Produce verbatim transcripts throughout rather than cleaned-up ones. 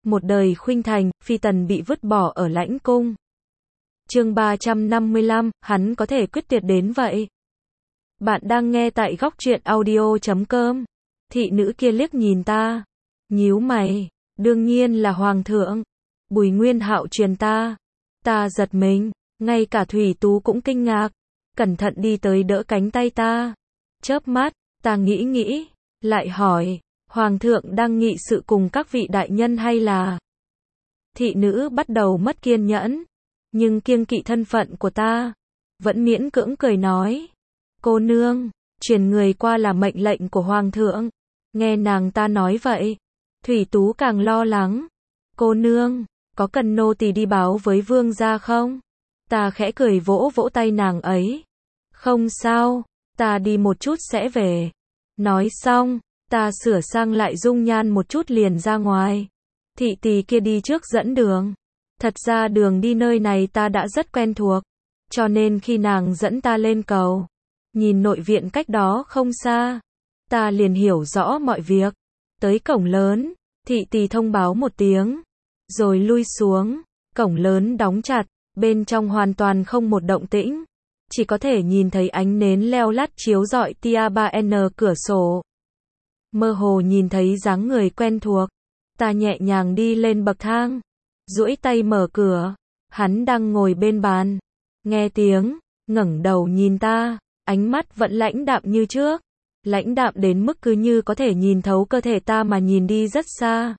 một đời khuynh thành, phi tần bị vứt bỏ ở lãnh cung. Chương ba trăm năm mươi lăm, hắn có thể quyết tuyệt đến vậy. Bạn đang nghe tại góc truyện audio chấm com. Thị nữ kia liếc nhìn ta, nhíu mày, đương nhiên là hoàng thượng. Bùi Nguyên Hạo truyền ta. Ta giật mình, ngay cả Thủy Tú cũng kinh ngạc, cẩn thận đi tới đỡ cánh tay ta. Chớp mắt, ta nghĩ nghĩ, lại hỏi, hoàng thượng đang nghị sự cùng các vị đại nhân hay là? Thị nữ bắt đầu mất kiên nhẫn, nhưng kiêng kỵ thân phận của ta, vẫn miễn cưỡng cười nói, cô nương, truyền người qua là mệnh lệnh của hoàng thượng. Nghe nàng ta nói vậy, Thủy Tú càng lo lắng. Cô nương, có cần nô tỳ đi báo với vương gia không? Ta khẽ cười vỗ vỗ tay nàng ấy. Không sao, ta đi một chút sẽ về. Nói xong, ta sửa sang lại dung nhan một chút liền ra ngoài. Thị tỳ kia đi trước dẫn đường. Thật ra đường đi nơi này ta đã rất quen thuộc, cho nên khi nàng dẫn ta lên cầu, nhìn nội viện cách đó không xa, ta liền hiểu rõ mọi việc. Tới cổng lớn, thị tỳ thông báo một tiếng, rồi lui xuống. Cổng lớn đóng chặt, bên trong hoàn toàn không một động tĩnh, chỉ có thể nhìn thấy ánh nến leo lắt chiếu rọi tia ba N cửa sổ. Mơ hồ nhìn thấy dáng người quen thuộc, ta nhẹ nhàng đi lên bậc thang, duỗi tay mở cửa. Hắn đang ngồi bên bàn, nghe tiếng, ngẩng đầu nhìn ta, ánh mắt vẫn lãnh đạm như trước, lãnh đạm đến mức cứ như có thể nhìn thấu cơ thể ta mà nhìn đi rất xa.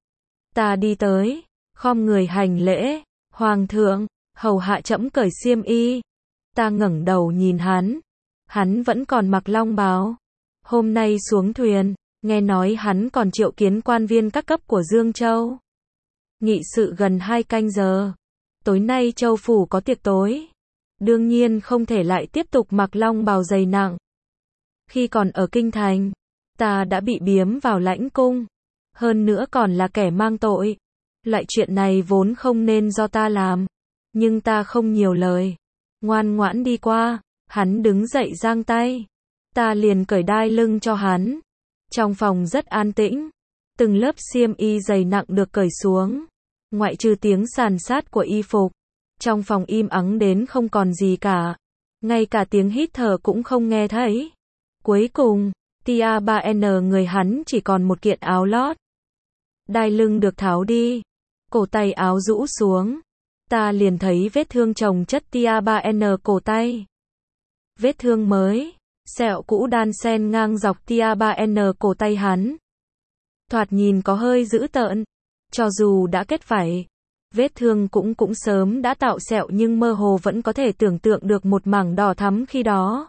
Ta đi tới, khom người hành lễ, hoàng thượng, hầu hạ trẫm cởi xiêm y. Ta ngẩng đầu nhìn hắn, hắn vẫn còn mặc long bào. Hôm nay xuống thuyền, nghe nói hắn còn triệu kiến quan viên các cấp của Dương Châu. Nghị sự gần hai canh giờ, tối nay Châu phủ có tiệc tối, đương nhiên không thể lại tiếp tục mặc long bào dày nặng. Khi còn ở kinh thành, ta đã bị biếm vào lãnh cung, hơn nữa còn là kẻ mang tội. Loại chuyện này vốn không nên do ta làm, nhưng ta không nhiều lời, ngoan ngoãn đi qua. Hắn đứng dậy giang tay, ta liền cởi đai lưng cho hắn. Trong phòng rất an tĩnh, từng lớp xiêm y dày nặng được cởi xuống, ngoại trừ tiếng sàn sát của y phục, trong phòng im ắng đến không còn gì cả, ngay cả tiếng hít thở cũng không nghe thấy. Cuối cùng, tia ba N người hắn chỉ còn một kiện áo lót. Đai lưng được tháo đi, cổ tay áo rũ xuống, ta liền thấy vết thương chồng chất tia ba N cổ tay. Vết thương mới, sẹo cũ đan xen ngang dọc tia ba N cổ tay hắn. Thoạt nhìn có hơi dữ tợn, cho dù đã kết vảy, vết thương cũng cũng sớm đã tạo sẹo nhưng mơ hồ vẫn có thể tưởng tượng được một mảng đỏ thắm khi đó.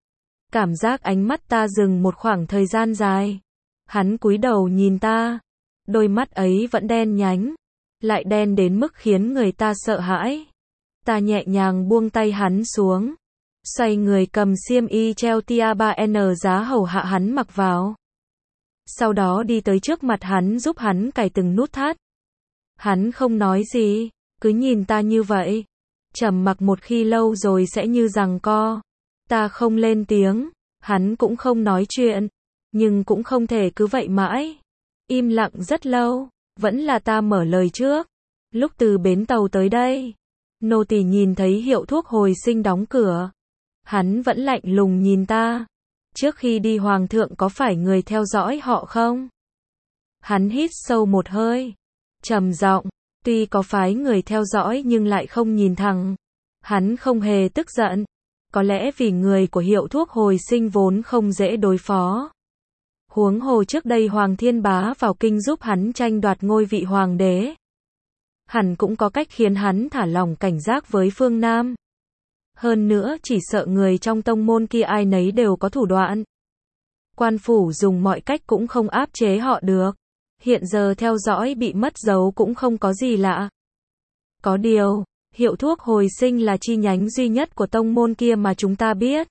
Cảm giác ánh mắt ta dừng một khoảng thời gian dài. Hắn cúi đầu nhìn ta, đôi mắt ấy vẫn đen nhánh, lại đen đến mức khiến người ta sợ hãi. Ta nhẹ nhàng buông tay hắn xuống, xoay người cầm xiêm y treo tia ba N giá hầu hạ hắn mặc vào. Sau đó đi tới trước mặt hắn giúp hắn cài từng nút thắt. Hắn không nói gì, cứ nhìn ta như vậy. Trầm mặc một khi lâu rồi sẽ như giằng co. Ta không lên tiếng, hắn cũng không nói chuyện, nhưng cũng không thể cứ vậy mãi. Im lặng rất lâu, vẫn là ta mở lời trước. Lúc từ bến tàu tới đây, nô tỳ nhìn thấy hiệu thuốc hồi sinh đóng cửa. Hắn vẫn lạnh lùng nhìn ta. Trước khi đi hoàng thượng có phải người theo dõi họ không? Hắn hít sâu một hơi, trầm giọng, tuy có phái người theo dõi nhưng lại không nhìn thẳng. Hắn không hề tức giận, có lẽ vì người của hiệu thuốc hồi sinh vốn không dễ đối phó. Huống hồ trước đây Hoàng Thiên Bá vào kinh giúp hắn tranh đoạt ngôi vị hoàng đế. Hẳn cũng có cách khiến hắn thả lỏng cảnh giác với phương Nam. Hơn nữa chỉ sợ người trong tông môn kia ai nấy đều có thủ đoạn. Quan phủ dùng mọi cách cũng không áp chế họ được. Hiện giờ theo dõi bị mất dấu cũng không có gì lạ. Có điều, hiệu thuốc hồi sinh là chi nhánh duy nhất của tông môn kia mà chúng ta biết.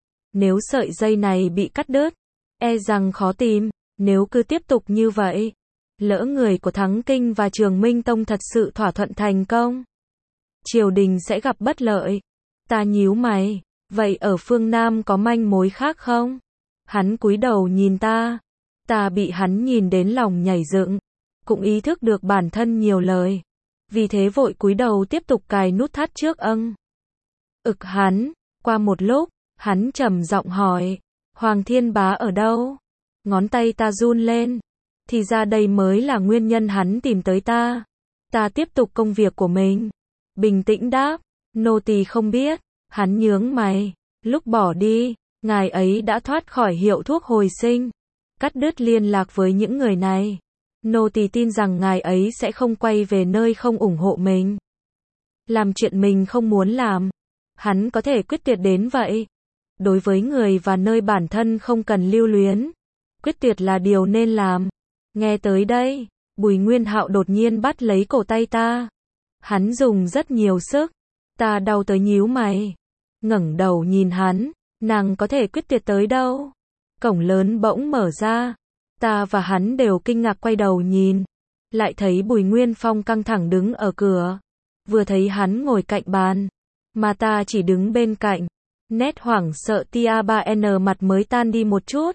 Nếu sợi dây này bị cắt đứt, e rằng khó tìm. Nếu cứ tiếp tục như vậy, lỡ người của Thắng Kinh và Trường Minh Tông thật sự thỏa thuận thành công, triều đình sẽ gặp bất lợi. Ta nhíu mày, vậy ở phương Nam có manh mối khác không? Hắn cúi đầu nhìn ta, ta bị hắn nhìn đến lòng nhảy dựng. cũng ý thức được bản thân nhiều lời. Vì thế vội cúi đầu tiếp tục cài nút thắt trước âng. Ực hắn, qua một lúc, hắn trầm giọng hỏi, Hoàng Thiên Bá ở đâu? Ngón tay ta run lên. Thì ra đây mới là nguyên nhân hắn tìm tới ta. Ta tiếp tục công việc của mình. Bình tĩnh đáp, nô tỳ không biết. Hắn nhướng mày, lúc bỏ đi, ngài ấy đã thoát khỏi hiệu thuốc hồi sinh, cắt đứt liên lạc với những người này. Nô tỳ tin rằng ngài ấy sẽ không quay về nơi không ủng hộ mình. Làm chuyện mình không muốn làm. Hắn có thể quyết tuyệt đến vậy. Đối với người và nơi bản thân không cần lưu luyến. Quyết tuyệt là điều nên làm. Nghe tới đây, Bùi Nguyên Hạo đột nhiên bắt lấy cổ tay ta. Hắn dùng rất nhiều sức. Ta đau tới nhíu mày. Ngẩng đầu nhìn hắn. Nàng có thể quyết tuyệt tới đâu? Cổng lớn bỗng mở ra. Ta và hắn đều kinh ngạc quay đầu nhìn. Lại thấy Bùi Nguyên Phong căng thẳng đứng ở cửa. Vừa thấy hắn ngồi cạnh bàn. Mà ta chỉ đứng bên cạnh. Nét hoảng sợ tia ba en mặt mới tan đi một chút.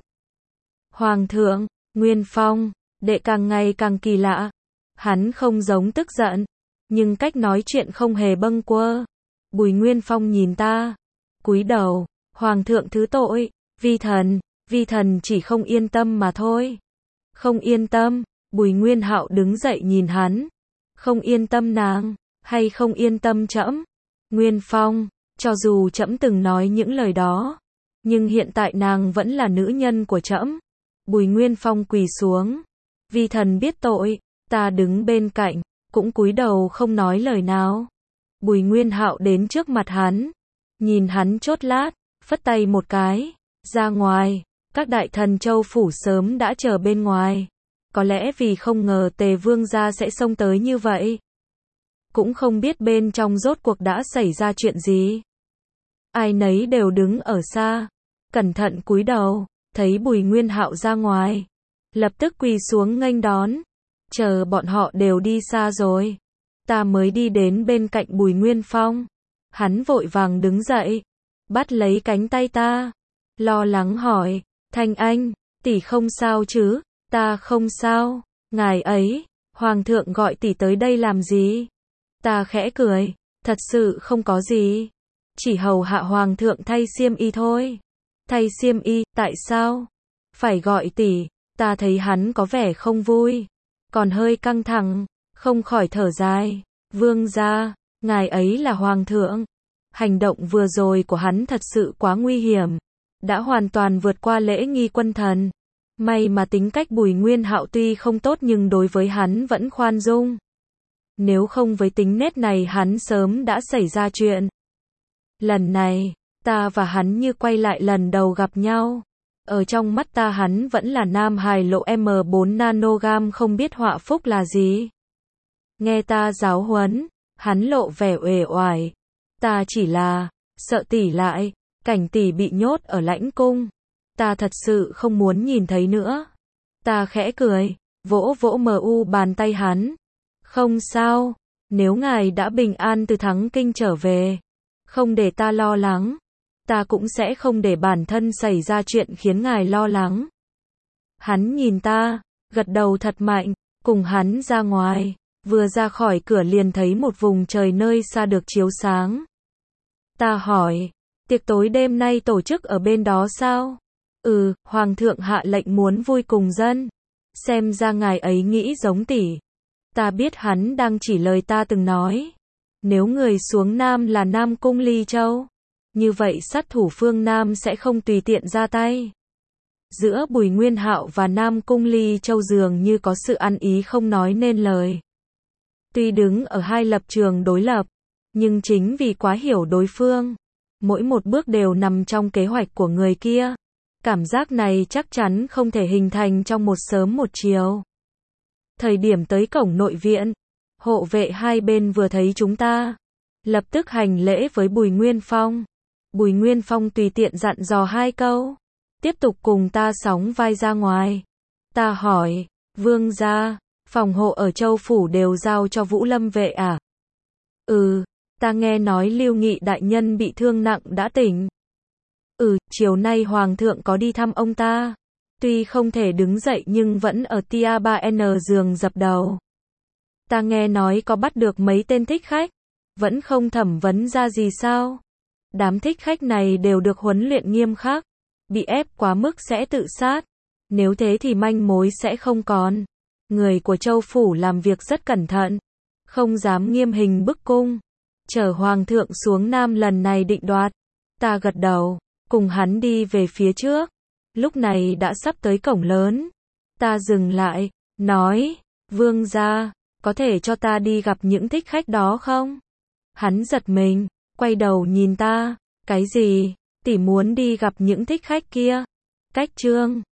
Hoàng thượng, Nguyên Phong, đệ càng ngày càng kỳ lạ. Hắn không giống tức giận. Nhưng cách nói chuyện không hề bâng quơ. Bùi Nguyên Phong nhìn ta. Cúi đầu, Hoàng thượng thứ tội, vi thần, vi thần chỉ không yên tâm mà thôi. Không yên tâm, Bùi Nguyên Hạo đứng dậy nhìn hắn. Không yên tâm nàng, hay không yên tâm trẫm? Nguyên Phong, cho dù trẫm từng nói những lời đó, nhưng hiện tại nàng vẫn là nữ nhân của trẫm. Bùi Nguyên Phong quỳ xuống. Vi thần biết tội, ta đứng bên cạnh, cũng cúi đầu không nói lời nào. Bùi Nguyên Hạo đến trước mặt hắn, nhìn hắn chốt lát, phất tay một cái, ra ngoài. Các đại thần Châu phủ sớm đã chờ bên ngoài. Có lẽ vì không ngờ Tề Vương gia sẽ xông tới như vậy. Cũng không biết bên trong rốt cuộc đã xảy ra chuyện gì. Ai nấy đều đứng ở xa, cẩn thận cúi đầu, thấy Bùi Nguyên Hạo ra ngoài, lập tức quỳ xuống nghênh đón. Chờ bọn họ đều đi xa rồi, ta mới đi đến bên cạnh Bùi Nguyên Phong. Hắn vội vàng đứng dậy, bắt lấy cánh tay ta, lo lắng hỏi, Thanh Anh, tỷ không sao chứ? Ta không sao. Ngài ấy, Hoàng thượng gọi tỷ tới đây làm gì? Ta khẽ cười, thật sự không có gì. Chỉ hầu hạ Hoàng thượng thay xiêm y thôi. Thay xiêm y, tại sao? Phải gọi tỷ. Ta thấy hắn có vẻ không vui, còn hơi căng thẳng, không khỏi thở dài. Vương gia, ngài ấy là Hoàng thượng. Hành động vừa rồi của hắn thật sự quá nguy hiểm. Đã hoàn toàn vượt qua lễ nghi quân thần. May mà tính cách Bùi Nguyên Hạo tuy không tốt nhưng đối với hắn vẫn khoan dung. Nếu không với tính nết này hắn sớm đã xảy ra chuyện. Lần này, ta và hắn như quay lại lần đầu gặp nhau. Ở trong mắt ta hắn vẫn là nam hài lộ em bốn nanogam không biết họa phúc là gì. Nghe ta giáo huấn, hắn lộ vẻ uể oải. Ta chỉ là, sợ tỷ lại, cảnh tỷ bị nhốt ở lãnh cung. Ta thật sự không muốn nhìn thấy nữa. Ta khẽ cười, vỗ vỗ mờ u bàn tay hắn. Không sao, nếu ngài đã bình an từ Thắng Kinh trở về, không để ta lo lắng, ta cũng sẽ không để bản thân xảy ra chuyện khiến ngài lo lắng. Hắn nhìn ta, gật đầu thật mạnh, cùng hắn ra ngoài, vừa ra khỏi cửa liền thấy một vùng trời nơi xa được chiếu sáng. Ta hỏi, tiệc tối đêm nay tổ chức ở bên đó sao? Ừ, Hoàng thượng hạ lệnh muốn vui cùng dân. Xem ra ngài ấy nghĩ giống tỷ. Ta biết hắn đang chỉ lời ta từng nói. Nếu người xuống Nam là Nam Cung Ly Châu, như vậy sát thủ phương Nam sẽ không tùy tiện ra tay. Giữa Bùi Nguyên Hạo và Nam Cung Ly Châu dường như có sự ăn ý không nói nên lời. Tuy đứng ở hai lập trường đối lập, nhưng chính vì quá hiểu đối phương, mỗi một bước đều nằm trong kế hoạch của người kia. Cảm giác này chắc chắn không thể hình thành trong một sớm một chiều. Thời điểm tới cổng nội viện, hộ vệ hai bên vừa thấy chúng ta, lập tức hành lễ với Bùi Nguyên Phong. Bùi Nguyên Phong tùy tiện dặn dò hai câu, tiếp tục cùng ta sóng vai ra ngoài. Ta hỏi, vương gia, phòng hộ ở Châu phủ đều giao cho Vũ Lâm vệ à? Ừ, ta nghe nói Lưu Nghị đại nhân bị thương nặng đã tỉnh. Ừ, chiều nay Hoàng thượng có đi thăm ông ta. Tuy không thể đứng dậy nhưng vẫn ở tia ba N giường dập đầu. Ta nghe nói có bắt được mấy tên thích khách. Vẫn không thẩm vấn ra gì sao? Đám thích khách này đều được huấn luyện nghiêm khắc. Bị ép quá mức sẽ tự sát. Nếu thế thì manh mối sẽ không còn. Người của Châu Phủ làm việc rất cẩn thận. Không dám nghiêm hình bức cung. Chở Hoàng thượng xuống Nam lần này định đoạt. Ta gật đầu. Cùng hắn đi về phía trước. Lúc này đã sắp tới cổng lớn. Ta dừng lại. Nói. Vương gia. Có thể cho ta đi gặp những thích khách đó không? Hắn giật mình. Quay đầu nhìn ta. Cái gì? Tỷ muốn đi gặp những thích khách kia? Cách Trương